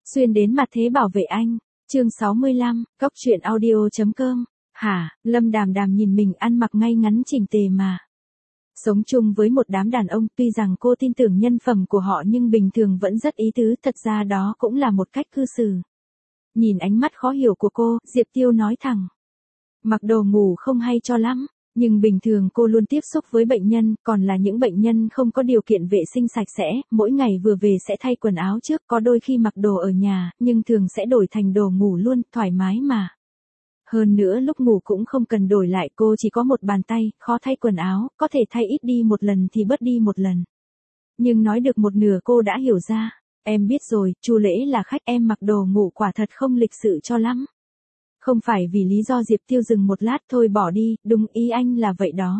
Xuyên đến mặt thế bảo vệ anh. Chương 65, Cóc truyện audio.com. Hả, Lâm Đàm Đàm nhìn mình ăn mặc ngay ngắn chỉnh tề mà. Sống chung với một đám đàn ông, tuy rằng cô tin tưởng nhân phẩm của họ nhưng bình thường vẫn rất ý tứ, thật ra đó cũng là một cách cư xử. Nhìn ánh mắt khó hiểu của cô, Diệp Tiêu nói thẳng. Mặc đồ ngủ không hay cho lắm, nhưng bình thường cô luôn tiếp xúc với bệnh nhân, còn là những bệnh nhân không có điều kiện vệ sinh sạch sẽ, mỗi ngày vừa về sẽ thay quần áo trước, có đôi khi mặc đồ ở nhà, nhưng thường sẽ đổi thành đồ ngủ luôn, thoải mái mà. Hơn nữa lúc ngủ cũng không cần đổi lại, cô chỉ có một bàn tay, khó thay quần áo, có thể thay ít đi một lần thì bớt đi một lần. Nhưng nói được một nửa cô đã hiểu ra, em biết rồi, Chu Lễ là khách, em mặc đồ ngủ quả thật không lịch sự cho lắm. Không phải vì lý do. Diệp Tiêu dừng một lát, thôi bỏ đi, đúng ý anh là vậy đó.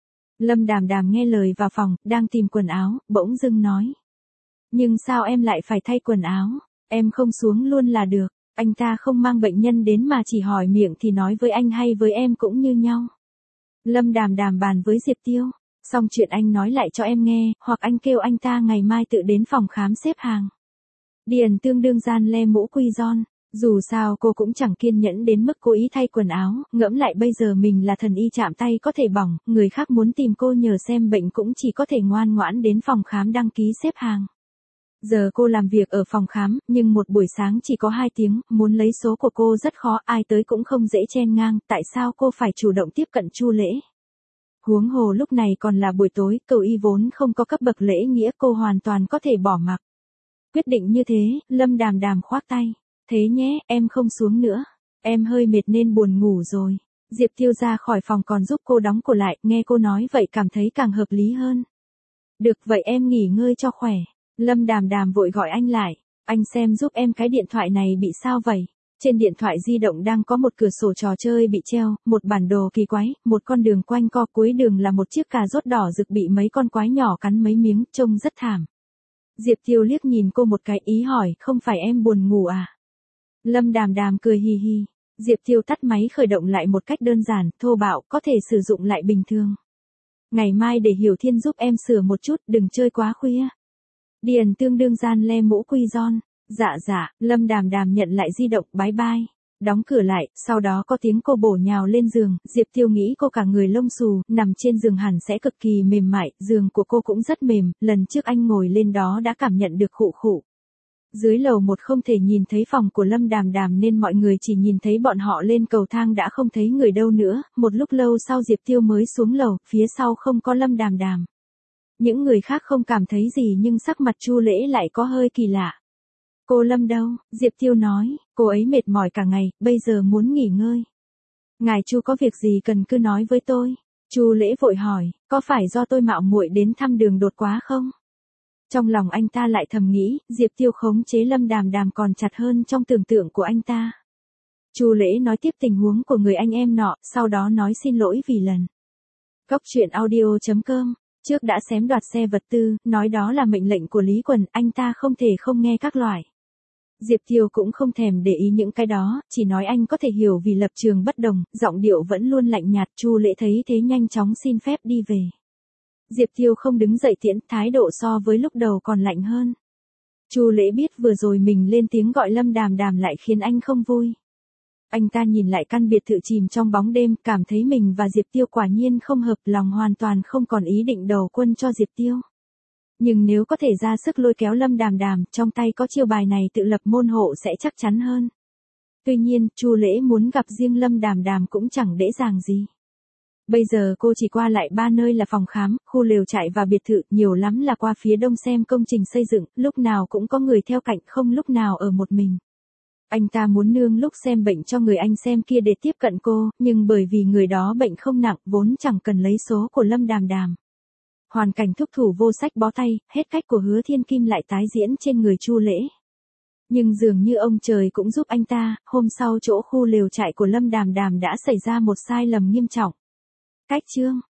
Lâm Đàm Đàm nghe lời vào phòng, đang tìm quần áo, bỗng dưng nói. Nhưng sao em lại phải thay quần áo, em không xuống luôn là được. Anh ta không mang bệnh nhân đến mà chỉ hỏi miệng thì nói với anh hay với em cũng như nhau. Lâm Đàm Đàm bàn với Diệp Tiêu, xong chuyện anh nói lại cho em nghe, hoặc anh kêu anh ta ngày mai tự đến phòng khám xếp hàng. Điền tương đương gian le mũ quy giòn. Dù sao cô cũng chẳng kiên nhẫn đến mức cố ý thay quần áo, ngẫm lại bây giờ mình là thần y chạm tay có thể bỏng, người khác muốn tìm cô nhờ xem bệnh cũng chỉ có thể ngoan ngoãn đến phòng khám đăng ký xếp hàng. Giờ cô làm việc ở phòng khám, nhưng một buổi sáng chỉ có 2 tiếng, muốn lấy số của cô rất khó, ai tới cũng không dễ chen ngang, tại sao cô phải chủ động tiếp cận Chu Lễ? Huống hồ lúc này còn là buổi tối, cậu y vốn không có cấp bậc lễ nghĩa, cô hoàn toàn có thể bỏ mặc. Quyết định như thế, Lâm Đàm Đàm khoác tay. Thế nhé, em không xuống nữa. Em hơi mệt nên buồn ngủ rồi. Diệp Tiêu ra khỏi phòng còn giúp cô đóng cửa lại, nghe cô nói vậy cảm thấy càng hợp lý hơn. Được vậy em nghỉ ngơi cho khỏe. Lâm Đàm Đàm vội gọi anh lại. Anh xem giúp em cái điện thoại này bị sao vậy? Trên điện thoại di động đang có một cửa sổ trò chơi bị treo, một bản đồ kỳ quái, một con đường quanh co, cuối đường là một chiếc cà rốt đỏ rực bị mấy con quái nhỏ cắn mấy miếng, trông rất thảm. Diệp Tiêu liếc nhìn cô một cái, ý hỏi, không phải em buồn ngủ à? Lâm Đàm Đàm cười hì hì. Diệp Tiêu tắt máy khởi động lại một cách đơn giản, thô bạo, có thể sử dụng lại bình thường. Ngày mai để Hiểu Thiên giúp em sửa một chút, đừng chơi quá khuya. Điền tương đương gian le mũ quy giòn. Dạ, Lâm Đàm Đàm nhận lại di động, bye bye. Đóng cửa lại, sau đó có tiếng cô bổ nhào lên giường, Diệp Tiêu nghĩ cô cả người lông xù, nằm trên giường hẳn sẽ cực kỳ mềm mại, giường của cô cũng rất mềm, lần trước anh ngồi lên đó đã cảm nhận được khụ khụ. Dưới lầu 1 không thể nhìn thấy phòng của Lâm Đàm Đàm nên mọi người chỉ nhìn thấy bọn họ lên cầu thang đã không thấy người đâu nữa, một lúc lâu sau Diệp Tiêu mới xuống lầu, phía sau không có Lâm Đàm Đàm. Những người khác không cảm thấy gì nhưng sắc mặt Chu Lễ lại có hơi kỳ lạ. Cô Lâm đâu? Diệp Tiêu nói, cô ấy mệt mỏi cả ngày, bây giờ muốn nghỉ ngơi. Ngài Chu có việc gì cần cứ nói với tôi. Chu Lễ vội hỏi, có phải do tôi mạo muội đến thăm đường đột quá không? Trong lòng anh ta lại thầm nghĩ, Diệp Tiêu khống chế Lâm Đàm Đàm còn chặt hơn trong tưởng tượng của anh ta. Chu Lễ nói tiếp tình huống của người anh em nọ, sau đó nói xin lỗi vì lần. Cóc truyện audio.com. Trước đã xém đoạt xe vật tư, nói đó là mệnh lệnh của Lý Quần, anh ta không thể không nghe các loại. Diệp Tiêu cũng không thèm để ý những cái đó, chỉ nói anh có thể hiểu vì lập trường bất đồng, giọng điệu vẫn luôn lạnh nhạt. Chu Lễ thấy thế nhanh chóng xin phép đi về. Diệp Tiêu không đứng dậy tiễn, thái độ so với lúc đầu còn lạnh hơn. Chu Lễ biết vừa rồi mình lên tiếng gọi Lâm Đàm Đàm lại khiến anh không vui. Anh ta nhìn lại căn biệt thự chìm trong bóng đêm, cảm thấy mình và Diệp Tiêu quả nhiên không hợp, lòng hoàn toàn không còn ý định đầu quân cho Diệp Tiêu. Nhưng nếu có thể ra sức lôi kéo Lâm Đàm Đàm, trong tay có chiêu bài này tự lập môn hộ sẽ chắc chắn hơn. Tuy nhiên, Chu Lễ muốn gặp riêng Lâm Đàm Đàm cũng chẳng dễ dàng gì. Bây giờ cô chỉ qua lại 3 nơi là phòng khám, khu lều trại và biệt thự, nhiều lắm là qua phía đông xem công trình xây dựng, lúc nào cũng có người theo cạnh, không lúc nào ở một mình. Anh ta muốn nương lúc xem bệnh cho người anh xem kia để tiếp cận cô, nhưng bởi vì người đó bệnh không nặng, vốn chẳng cần lấy số của Lâm Đàm Đàm. Hoàn cảnh thúc thủ vô sách bó tay, hết cách của Hứa Thiên Kim lại tái diễn trên người Chu Lễ. Nhưng dường như ông trời cũng giúp anh ta, hôm sau chỗ khu lều trại của Lâm Đàm Đàm đã xảy ra một sai lầm nghiêm trọng. Cách chương